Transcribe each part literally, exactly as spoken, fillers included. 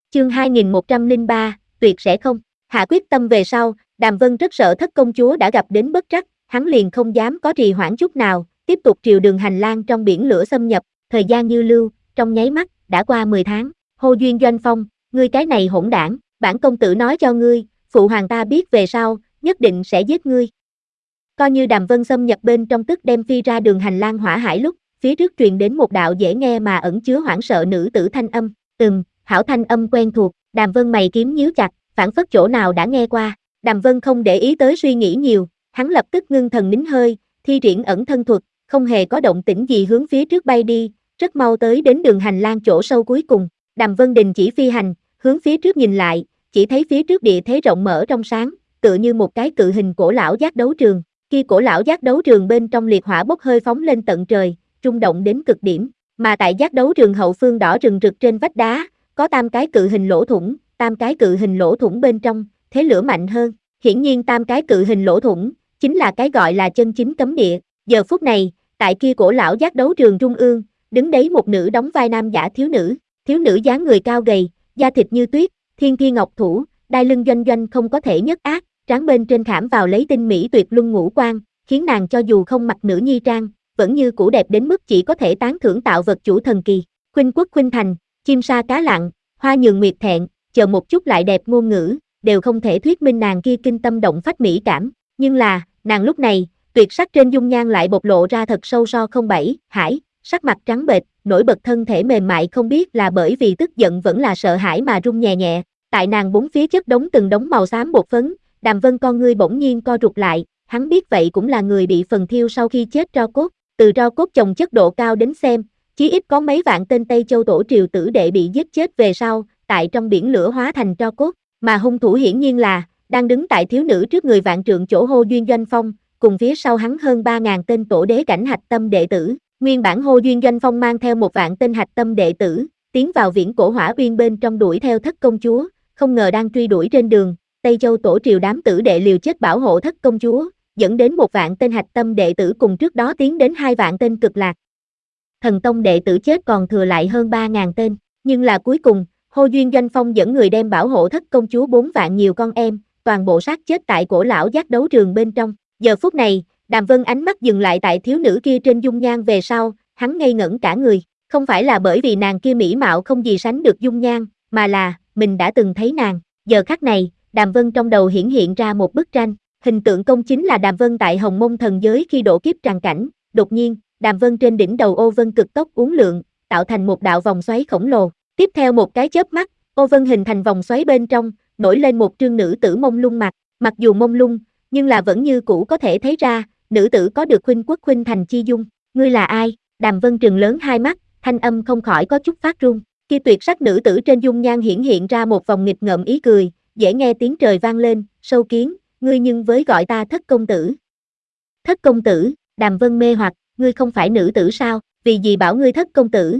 Chương hai nghìn một trăm lẻ ba, tuyệt sẽ không. Hạ quyết tâm về sau, Đàm Vân rất sợ thất công chúa đã gặp đến bất trắc, hắn liền không dám có trì hoãn chút nào, tiếp tục triều đường hành lang trong biển lửa xâm nhập, thời gian như lưu, trong nháy mắt, đã qua mười tháng. Hô Duyên Doanh Phong, ngươi cái này hỗn đảng, bản công tử nói cho ngươi, phụ hoàng ta biết về sau, nhất định sẽ giết ngươi. Coi như Đàm Vân xâm nhập bên trong tức đem phi ra đường hành lang hỏa hải lúc, phía trước truyền đến một đạo dễ nghe mà ẩn chứa hoảng sợ nữ tử thanh âm, ừm, hảo thanh âm quen thuộc, Đàm Vân mày kiếm nhíu chặt, phản phất chỗ nào đã nghe qua. Đàm Vân không để ý tới suy nghĩ nhiều, hắn lập tức ngưng thần nín hơi, thi triển ẩn thân thuật, không hề có động tĩnh gì hướng phía trước bay đi, rất mau tới đến đường hành lang chỗ sâu cuối cùng. Đàm Vân đình chỉ phi hành, hướng phía trước nhìn lại, chỉ thấy phía trước địa thế rộng mở trong sáng, tựa như một cái cự hình cổ lão giác đấu trường. Kia cổ lão giác đấu trường bên trong liệt hỏa bốc hơi phóng lên tận trời, rung động đến cực điểm, mà tại giác đấu trường hậu phương đỏ rừng rực trên vách đá, có tam cái cự hình lỗ thủng, tam cái cự hình lỗ thủng bên trong, thế lửa mạnh hơn, hiển nhiên tam cái cự hình lỗ thủng, chính là cái gọi là chân chính cấm địa. Giờ phút này, tại kia cổ lão giác đấu trường trung ương, đứng đấy một nữ đóng vai nam giả thiếu nữ, thiếu nữ dáng người cao gầy, da thịt như tuyết, thiên thi ngọc thủ, đai lưng doanh doanh không có thể nhất ác, trán bên trên khảm vào lấy tinh mỹ tuyệt luân ngũ quan, khiến nàng cho dù không mặc nữ nhi trang, vẫn như cũ đẹp đến mức chỉ có thể tán thưởng tạo vật chủ thần kỳ. Khuynh quốc khuynh thành, chim sa cá lặng, hoa nhường nguyệt thẹn, chờ một chút lại đẹp ngôn ngữ, đều không thể thuyết minh nàng kia kinh tâm động phách mỹ cảm, nhưng là, nàng lúc này, tuyệt sắc trên dung nhan lại bộc lộ ra thật sâu so không bảy, hải, sắc mặt trắng bệch, nổi bật thân thể mềm mại không biết là bởi vì tức giận vẫn là sợ hãi mà run nhẹ nhẹ, tại nàng bốn phía chất đống từng đống màu xám bột phấn, Đàm Vân con ngươi bỗng nhiên co rụt lại, hắn biết vậy cũng là người bị phần thiêu sau khi chết tro cốt, từ tro cốt chồng chất độ cao đến xem, chí ít có mấy vạn tên Tây Châu tổ triều tử đệ bị giết chết về sau, tại trong biển lửa hóa thành tro cốt, mà hung thủ hiển nhiên là, đang đứng tại thiếu nữ trước người vạn trượng chỗ Hô Duyên Doanh Phong, cùng phía sau hắn hơn ba ngàn tên tổ đế cảnh hạch tâm đệ tử, nguyên bản Hô Duyên Doanh Phong mang theo một vạn tên hạch tâm đệ tử, tiến vào viễn cổ hỏa uyên bên trong đuổi theo thất công chúa, không ngờ đang truy đuổi trên đường, Tây Châu tổ triều đám tử đệ liều chết bảo hộ thất công chúa, dẫn đến một vạn tên hạch tâm đệ tử cùng trước đó tiến đến hai vạn tên cực lạc. Thần tông đệ tử chết còn thừa lại hơn ba ngàn tên, nhưng là cuối cùng, Hô Duyên Doanh Phong dẫn người đem bảo hộ thất công chúa bốn vạn nhiều con em, toàn bộ sát chết tại cổ lão giác đấu trường bên trong. Giờ phút này, Đàm Vân ánh mắt dừng lại tại thiếu nữ kia trên dung nhan về sau, hắn ngây ngẩn cả người, không phải là bởi vì nàng kia mỹ mạo không gì sánh được dung nhan, mà là, mình đã từng thấy nàng. Giờ khắc này, Đàm Vân trong đầu hiển hiện ra một bức tranh, hình tượng công chính là Đàm Vân tại Hồng Mông thần giới khi độ kiếp tràn cảnh, đột nhiên, Đàm Vân trên đỉnh đầu ô vân cực tốc uốn lượn, tạo thành một đạo vòng xoáy khổng lồ, tiếp theo một cái chớp mắt, ô vân hình thành vòng xoáy bên trong, nổi lên một trương nữ tử mông lung mặt, mặc dù mông lung, nhưng là vẫn như cũ có thể thấy ra, nữ tử có được khuynh quốc khuynh thành chi dung, ngươi là ai? Đàm Vân trừng lớn hai mắt, thanh âm không khỏi có chút phát run, khi tuyệt sắc nữ tử trên dung nhan hiển hiện ra một vòng nghịch ngợm ý cười, dễ nghe tiếng trời vang lên, sâu kiến, ngươi nhưng với gọi ta thất công tử. Thất công tử, Đàm Vân mê hoặc, ngươi không phải nữ tử sao, vì gì bảo ngươi thất công tử?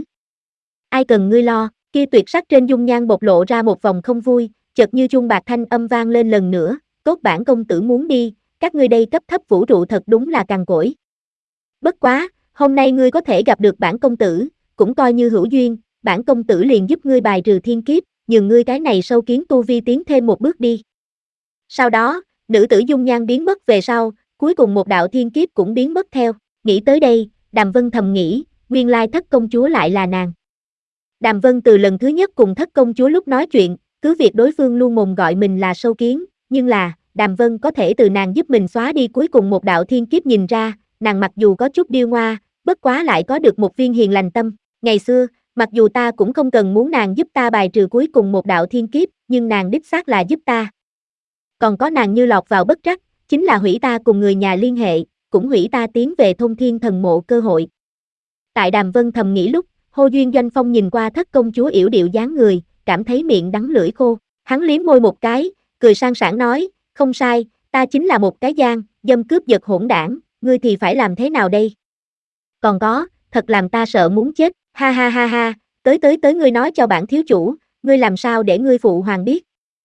Ai cần ngươi lo, kia tuyệt sắc trên dung nhan bộc lộ ra một vòng không vui, chợt như chuông bạc thanh âm vang lên lần nữa, tốt bản công tử muốn đi, các ngươi đây cấp thấp vũ trụ thật đúng là cằn cỗi. Bất quá, hôm nay ngươi có thể gặp được bản công tử, cũng coi như hữu duyên, bản công tử liền giúp ngươi bài trừ thiên kiếp, nhường ngươi cái này sâu kiến tu vi tiến thêm một bước đi. Sau đó, nữ tử dung nhan biến mất về sau, cuối cùng một đạo thiên kiếp cũng biến mất theo, nghĩ tới đây, Đàm Vân thầm nghĩ, nguyên lai thất công chúa lại là nàng. Đàm Vân từ lần thứ nhất cùng thất công chúa lúc nói chuyện, cứ việc đối phương luôn mồm gọi mình là sâu kiến, nhưng là, Đàm Vân có thể từ nàng giúp mình xóa đi cuối cùng một đạo thiên kiếp nhìn ra, nàng mặc dù có chút điêu ngoa, bất quá lại có được một viên hiền lành tâm, ngày xưa, mặc dù ta cũng không cần muốn nàng giúp ta bài trừ cuối cùng một đạo thiên kiếp, nhưng nàng đích xác là giúp ta. Còn có nàng như lọt vào bất trắc, chính là hủy ta cùng người nhà liên hệ, cũng hủy ta tiến về Thôn Thiên Thần Mộ cơ hội. Tại Đàm Vân thầm nghĩ lúc, Hô Duyên Doanh Phong nhìn qua thất công chúa yểu điệu dáng người, cảm thấy miệng đắng lưỡi khô, hắn liếm môi một cái, cười sang sảng nói, không sai, ta chính là một cái gian, dâm cướp giật hỗn đảng, ngươi thì phải làm thế nào đây? Còn có, thật làm ta sợ muốn chết, ha ha ha ha, tới tới tới ngươi nói cho bản thiếu chủ, ngươi làm sao để ngươi phụ hoàng biết?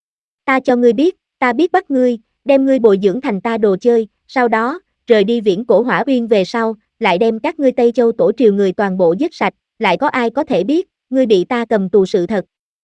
Ta cho ngươi biết, ta biết bắt ngươi, đem ngươi bồi dưỡng thành ta đồ chơi, sau đó, rời đi viễn cổ hỏa uyên về sau, lại đem các ngươi Tây Châu tổ triều người toàn bộ giết sạch, lại có ai có thể biết, ngươi bị ta cầm tù sự thật.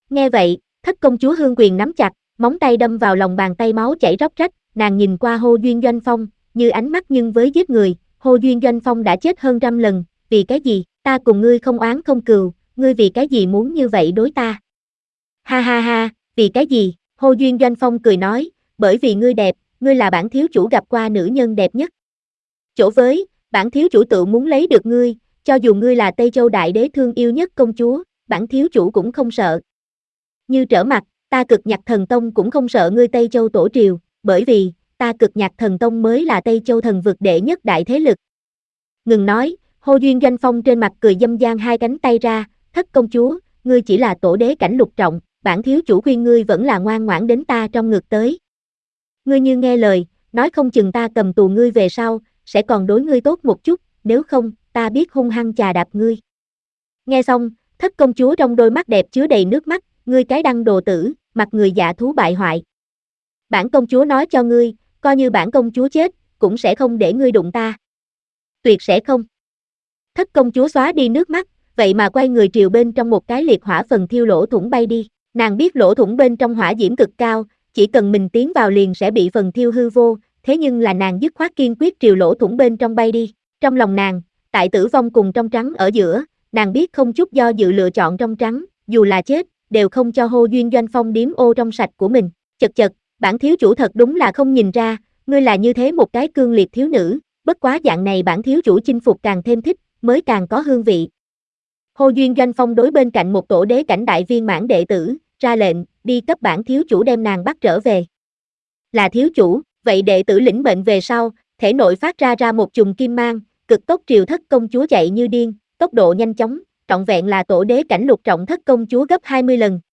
Nghe vậy, thất công chúa Hương quyền nắm chặt, móng tay đâm vào lòng bàn tay máu chảy róc rách, nàng nhìn qua Hô Duyên Doanh Phong, như ánh mắt nhưng với giết người, Hô Duyên Doanh Phong đã chết hơn trăm lần, vì cái gì, ta cùng ngươi không oán không cừu, ngươi vì cái gì muốn như vậy đối ta? Ha ha ha, vì cái gì? Hô Duyên Doanh Phong cười nói, bởi vì ngươi đẹp, ngươi là bản thiếu chủ gặp qua nữ nhân đẹp nhất. Chỗ với, bản thiếu chủ tự muốn lấy được ngươi, cho dù ngươi là Tây Châu đại đế thương yêu nhất công chúa, bản thiếu chủ cũng không sợ. Như trở mặt, ta Cực Nhạc Thần Tông cũng không sợ ngươi Tây Châu tổ triều, bởi vì, ta Cực Nhạc Thần Tông mới là Tây Châu thần vực đệ nhất đại thế lực. Ngừng nói, Hô Duyên Doanh Phong trên mặt cười dâm gian hai cánh tay ra, thất công chúa, ngươi chỉ là tổ đế cảnh lục trọng, bản thiếu chủ khuyên ngươi vẫn là ngoan ngoãn đến ta trong ngực tới. Ngươi như nghe lời, nói không chừng ta cầm tù ngươi về sau, sẽ còn đối ngươi tốt một chút, nếu không, ta biết hung hăng chà đạp ngươi. Nghe xong, thất công chúa trong đôi mắt đẹp chứa đầy nước mắt, ngươi cái đăng đồ tử, mặt người dạ thú bại hoại. Bản công chúa nói cho ngươi, coi như bản công chúa chết, cũng sẽ không để ngươi đụng ta. Tuyệt sẽ không. Thất công chúa xóa đi nước mắt, vậy mà quay người triều bên trong một cái liệt hỏa phần thiêu lỗ thủng bay đi. Nàng biết lỗ thủng bên trong hỏa diễm cực cao, chỉ cần mình tiến vào liền sẽ bị phần thiêu hư vô, thế nhưng là nàng dứt khoát kiên quyết triều lỗ thủng bên trong bay đi. Trong lòng nàng, tại tử vong cùng trong trắng ở giữa, nàng biết không chút do dự lựa chọn trong trắng, dù là chết, đều không cho Hô Duyên Doanh Phong điếm ô trong sạch của mình. Chật chật, bản thiếu chủ thật đúng là không nhìn ra, ngươi là như thế một cái cương liệt thiếu nữ, bất quá dạng này bản thiếu chủ chinh phục càng thêm thích, mới càng có hương vị. Hô Duyên Doanh Phong đối bên cạnh một tổ đế cảnh đại viên mãn đệ tử, ra lệnh, đi cấp bản thiếu chủ đem nàng bắt trở về. Là thiếu chủ, vậy đệ tử lĩnh mệnh về sau, thể nội phát ra ra một chùm kim mang, cực tốc triều thất công chúa chạy như điên, tốc độ nhanh chóng, trọn vẹn là tổ đế cảnh lục trọng thất công chúa gấp hai mươi lần.